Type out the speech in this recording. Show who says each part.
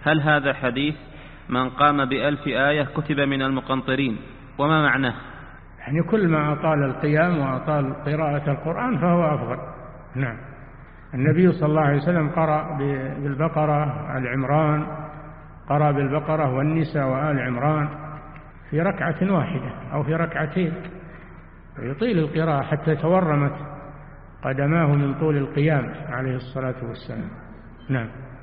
Speaker 1: هل هذا حديث من قام ب1000 آية كتب من المقنطرين، وما معناه؟
Speaker 2: يعني كل ما أطال القيام وأطال قراءة القرآن فهو أفضل. نعم. النبي صلى الله عليه وسلم قرأ بالبقرة آل عمران، قرأ بالبقرة والنساء وآل عمران في ركعة واحدة أو في ركعتين، يطيل القراءة حتى تورمت قدماه من طول القيام عليه الصلاة والسلام. نعم.